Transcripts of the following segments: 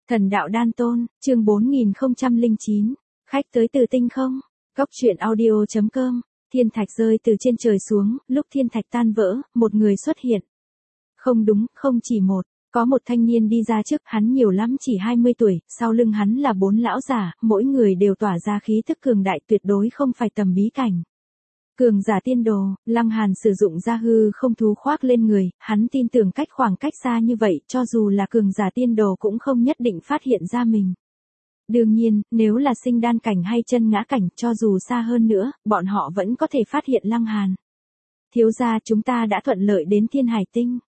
Thần đạo đan tôn, chương 4009. Khách tới từ tinh không? Cốc truyện audio.com. Thiên thạch rơi từ trên trời xuống, lúc thiên thạch tan vỡ, một người xuất hiện. Không đúng, không chỉ một. Có một thanh niên đi ra trước, hắn nhiều lắm chỉ 20 tuổi, sau lưng hắn là 4 lão giả, mỗi người đều tỏa ra khí thức cường đại, tuyệt đối không phải tầm bí cảnh. Cường giả tiên đồ, Lăng Hàn sử dụng ra hư không thú khoác lên người, hắn tin tưởng khoảng cách xa như vậy, cho dù là cường giả tiên đồ cũng không nhất định phát hiện ra mình. Đương nhiên, nếu là sinh đan cảnh hay chân ngã cảnh, cho dù xa hơn nữa, bọn họ vẫn có thể phát hiện Lăng Hàn. Thiếu gia, chúng ta đã thuận lợi đến Thiên Hải Tinh.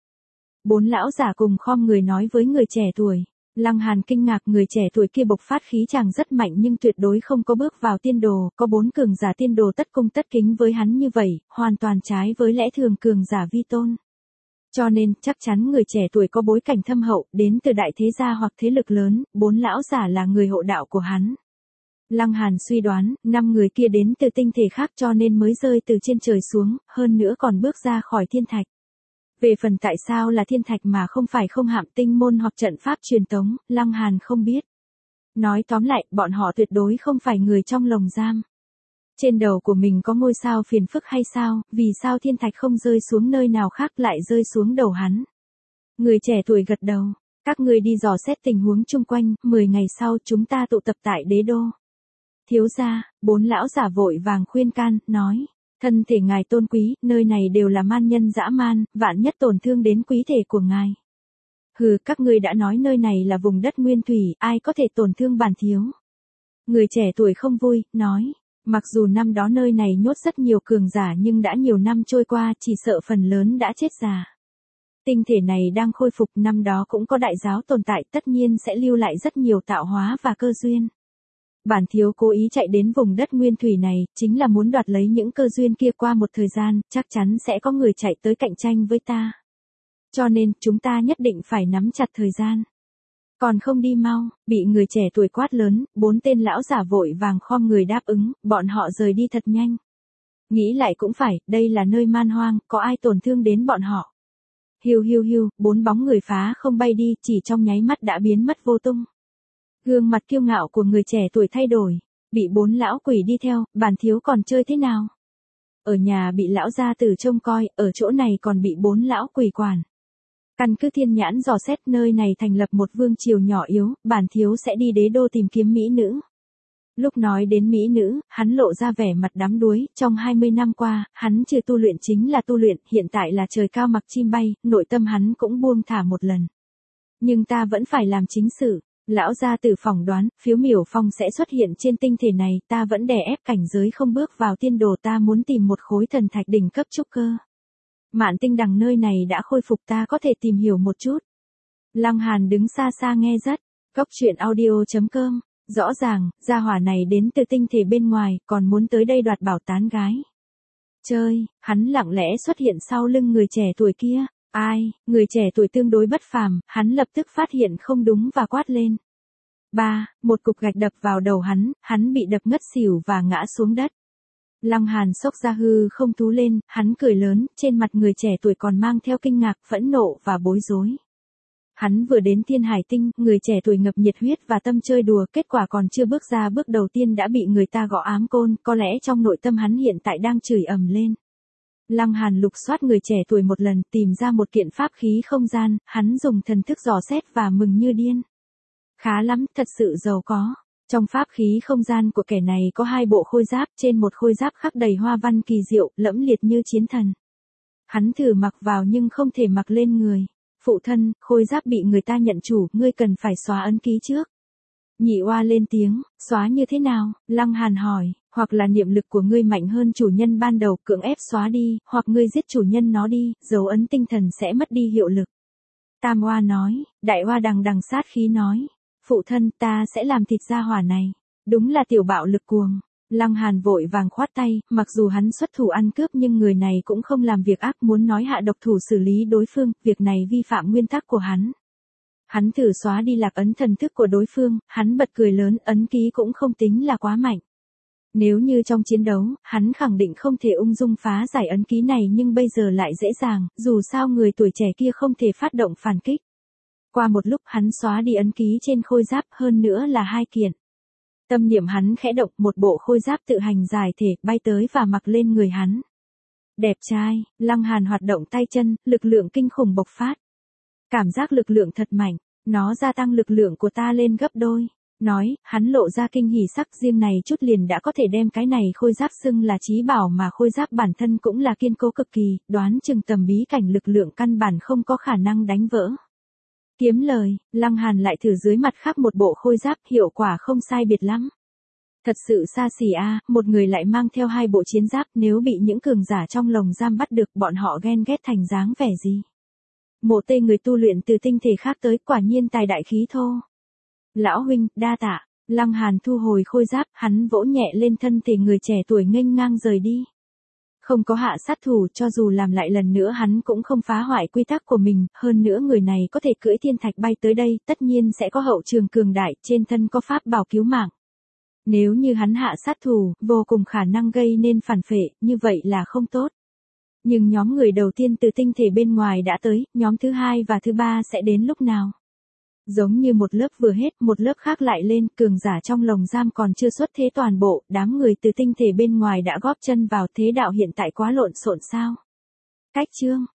4 lão giả cùng khom người nói với người trẻ tuổi. Lăng Hàn kinh ngạc, người trẻ tuổi kia bộc phát khí chàng rất mạnh nhưng tuyệt đối không có bước vào tiên đồ, có 4 cường giả tiên đồ tất cung tất kính với hắn như vậy, hoàn toàn trái với lẽ thường cường giả vi tôn. Cho nên, chắc chắn người trẻ tuổi có bối cảnh thâm hậu, đến từ đại thế gia hoặc thế lực lớn, 4 lão giả là người hộ đạo của hắn. Lăng Hàn suy đoán, 5 người kia đến từ tinh thể khác cho nên mới rơi từ trên trời xuống, hơn nữa còn bước ra khỏi thiên thạch. Về phần tại sao là thiên thạch mà không phải không hạm tinh môn hoặc trận pháp truyền tống, Lăng Hàn không biết. Nói tóm lại, bọn họ tuyệt đối không phải người trong lồng giam. Trên đầu của mình có ngôi sao phiền phức hay sao, vì sao thiên thạch không rơi xuống nơi nào khác lại rơi xuống đầu hắn. Người trẻ tuổi gật đầu, các ngươi đi dò xét tình huống chung quanh, 10 ngày sau chúng ta tụ tập tại đế đô. Thiếu gia, 4 lão giả vội vàng khuyên can, nói. Thân thể ngài tôn quý, nơi này đều là man nhân dã man, vạn nhất tổn thương đến quý thể của ngài. Hừ, các ngươi đã nói nơi này là vùng đất nguyên thủy, ai có thể tổn thương bản thiếu. Người trẻ tuổi không vui, nói, mặc dù năm đó nơi này nhốt rất nhiều cường giả nhưng đã nhiều năm trôi qua, chỉ sợ phần lớn đã chết già. Tinh thể này đang khôi phục, năm đó cũng có đại giáo tồn tại, tất nhiên sẽ lưu lại rất nhiều tạo hóa và cơ duyên. Bản thiếu cố ý chạy đến vùng đất nguyên thủy này, chính là muốn đoạt lấy những cơ duyên kia, qua một thời gian, chắc chắn sẽ có người chạy tới cạnh tranh với ta. Cho nên, chúng ta nhất định phải nắm chặt thời gian. Còn không đi mau, bị người trẻ tuổi quát lớn, 4 tên lão giả vội vàng khom người đáp ứng, bọn họ rời đi thật nhanh. Nghĩ lại cũng phải, đây là nơi man hoang, có ai tổn thương đến bọn họ. Hiu hiu hiu, 4 bóng người phá không bay đi, chỉ trong nháy mắt đã biến mất vô tung. Gương mặt kiêu ngạo của người trẻ tuổi thay đổi, bị 4 lão quỷ đi theo, bản thiếu còn chơi thế nào? Ở nhà bị lão gia tử trông coi, ở chỗ này còn bị 4 lão quỷ quản. Căn cứ thiên nhãn dò xét, nơi này thành lập một vương triều nhỏ yếu, bản thiếu sẽ đi đế đô tìm kiếm mỹ nữ. Lúc nói đến mỹ nữ, hắn lộ ra vẻ mặt đắm đuối, trong 20 năm qua, hắn trừ tu luyện chính là tu luyện, hiện tại là trời cao mặc chim bay, nội tâm hắn cũng buông thả một lần. Nhưng ta vẫn phải làm chính sự. Lão gia tử phỏng đoán, phiếu miểu phong sẽ xuất hiện trên tinh thể này, ta vẫn đè ép cảnh giới không bước vào tiên đồ, ta muốn tìm một khối thần thạch đỉnh cấp trúc cơ. Mạn tinh đằng nơi này đã khôi phục, ta có thể tìm hiểu một chút. Lăng Hàn đứng xa xa nghe rất, cốc truyện audio.com, rõ ràng, gia hỏa này đến từ tinh thể bên ngoài, còn muốn tới đây đoạt bảo tán gái. Chơi, hắn lặng lẽ xuất hiện sau lưng người trẻ tuổi kia. Ai, người trẻ tuổi tương đối bất phàm, hắn lập tức phát hiện không đúng và quát lên. Một cục gạch đập vào đầu hắn bị đập ngất xỉu và ngã xuống đất. Lăng Hàn xốc ra hư không thú lên, hắn cười lớn, trên mặt người trẻ tuổi còn mang theo kinh ngạc, phẫn nộ và bối rối. Hắn vừa đến Thiên Hải Tinh, người trẻ tuổi ngập nhiệt huyết và tâm chơi đùa, kết quả còn chưa bước ra bước đầu tiên đã bị người ta gõ ám côn, có lẽ trong nội tâm hắn hiện tại đang chửi ầm lên. Lăng Hàn lục soát người trẻ tuổi một lần, tìm ra một kiện pháp khí không gian, hắn dùng thần thức dò xét và mừng như điên. Khá lắm, thật sự giàu có. Trong pháp khí không gian của kẻ này có 2 bộ khôi giáp, trên một khôi giáp khắc đầy hoa văn kỳ diệu, lẫm liệt như chiến thần. Hắn thử mặc vào nhưng không thể mặc lên người. Phụ thân, khôi giáp bị người ta nhận chủ, ngươi cần phải xóa ấn ký trước. Nhị oa lên tiếng, xóa như thế nào? Lăng Hàn hỏi, hoặc là niệm lực của ngươi mạnh hơn chủ nhân ban đầu, cưỡng ép xóa đi, hoặc ngươi giết chủ nhân nó đi, dấu ấn tinh thần sẽ mất đi hiệu lực. Tam oa nói, đại oa đằng đằng sát khí nói, phụ thân, ta sẽ làm thịt gia hỏa này. Đúng là tiểu bạo lực cuồng. Lăng Hàn vội vàng khoát tay, mặc dù hắn xuất thủ ăn cướp nhưng người này cũng không làm việc ác, muốn nói hạ độc thủ xử lý đối phương, việc này vi phạm nguyên tắc của hắn. Hắn thử xóa đi lạc ấn thần thức của đối phương, hắn bật cười lớn, ấn ký cũng không tính là quá mạnh. Nếu như trong chiến đấu, hắn khẳng định không thể ung dung phá giải ấn ký này nhưng bây giờ lại dễ dàng, dù sao người tuổi trẻ kia không thể phát động phản kích. Qua một lúc hắn xóa đi ấn ký trên khôi giáp, hơn nữa là 2 kiện. Tâm niệm hắn khẽ động, một bộ khôi giáp tự hành giải thể, bay tới và mặc lên người hắn. Đẹp trai, Lăng Hàn hoạt động tay chân, lực lượng kinh khủng bộc phát. Cảm giác lực lượng thật mạnh, nó gia tăng lực lượng của ta lên gấp đôi. Nói, hắn lộ ra kinh hỉ sắc, riêng này chút liền đã có thể đem cái này khôi giáp xưng là chí bảo, mà khôi giáp bản thân cũng là kiên cố cực kỳ, đoán chừng tầm bí cảnh lực lượng căn bản không có khả năng đánh vỡ. Kiếm lời, Lăng Hàn lại thử dưới mặt khác một bộ khôi giáp, hiệu quả không sai biệt lắm. Thật sự xa xỉ a, một người lại mang theo 2 bộ chiến giáp, nếu bị những cường giả trong lồng giam bắt được, bọn họ ghen ghét thành dáng vẻ gì. Mộ Tê người tu luyện từ tinh thể khác tới, quả nhiên tài đại khí thô. Lão huynh, đa tạ. Lăng Hàn thu hồi khôi giáp, hắn vỗ nhẹ lên thân thể người trẻ tuổi nghênh ngang rời đi. Không có hạ sát thủ, cho dù làm lại lần nữa hắn cũng không phá hoại quy tắc của mình, hơn nữa người này có thể cưỡi thiên thạch bay tới đây, tất nhiên sẽ có hậu trường cường đại, trên thân có pháp bảo cứu mạng. Nếu như hắn hạ sát thủ, vô cùng khả năng gây nên phản phệ, như vậy là không tốt. Nhưng nhóm người đầu tiên từ tinh thể bên ngoài đã tới, nhóm thứ 2 và thứ 3 sẽ đến lúc nào? Giống như một lớp vừa hết, một lớp khác lại lên, cường giả trong lồng giam còn chưa xuất thế toàn bộ, đám người từ tinh thể bên ngoài đã góp chân vào, thế đạo hiện tại quá lộn xộn sao? Cách chương